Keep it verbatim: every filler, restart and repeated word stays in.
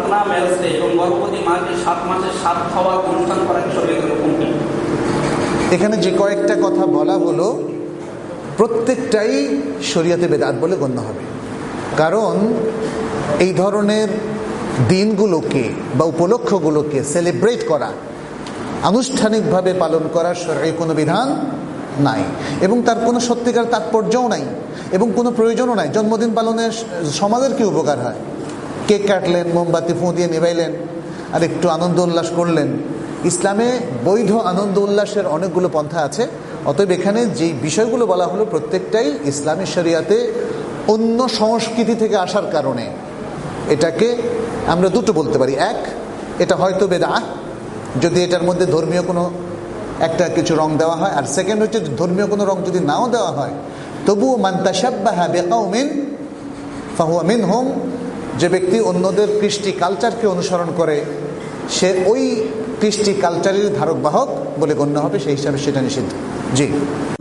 কন্যা মেরেছে এবং গর্ভবতী মাকে সাত মাসের সাত খাওয়া অনুষ্ঠান করা কি শরীয়তের হুকুম কি? এখানে যে কয়েকটা কথা বলা হলো প্রত্যেকটাই শরীয়তে বেদাত বলে গণ্য হবে। কারণ এই ধরনের দিনগুলোকে বা উপলক্ষগুলোকে সেলিব্রেট করা, আনুষ্ঠানিকভাবে পালন করার শরীয়তে কোনো বিধান নাই এবং তার কোনো সত্যিকার তাৎপর্যও নাই এবং কোনো প্রয়োজনও নাই। জন্মদিন পালনের সমাজের কি উপকার হয়? কেক কাটলেন, মোমবাতি ফুঁ দিয়ে নিভাইলেন, আর একটু আনন্দ উল্লাস করলেন। ইসলামে বৈধ আনন্দ উল্লাসের অনেকগুলো পন্থা আছে। অতএব এখানে যে বিষয়গুলো বলা হলো প্রত্যেকটাই ইসলামী শরিয়াতে অন্য সংস্কৃতি থেকে আসার কারণে এটাকে আমরা দুটো বলতে পারি। এক, এটা হয়তো বেদআহ যদি এটার মধ্যে ধর্মীয় কোনো একটা কিছু রং দেওয়া হয়, আর সেকেন্ড হচ্ছে ধর্মীয় কোনো রং যদি নাও দেওয়া হয় তবুও মান তাশাব্বাহা বিকাউমিন ফাহুয়া মিনহুম, যে ব্যক্তি অন্যদের কৃষ্টি কালচারকে অনুসরণ করে সে ওই কৃষ্টি কালচারের ধারক বাহক বলে গণ্য হবে, সেই হিসাবে সেটা নিষিদ্ধ। জি।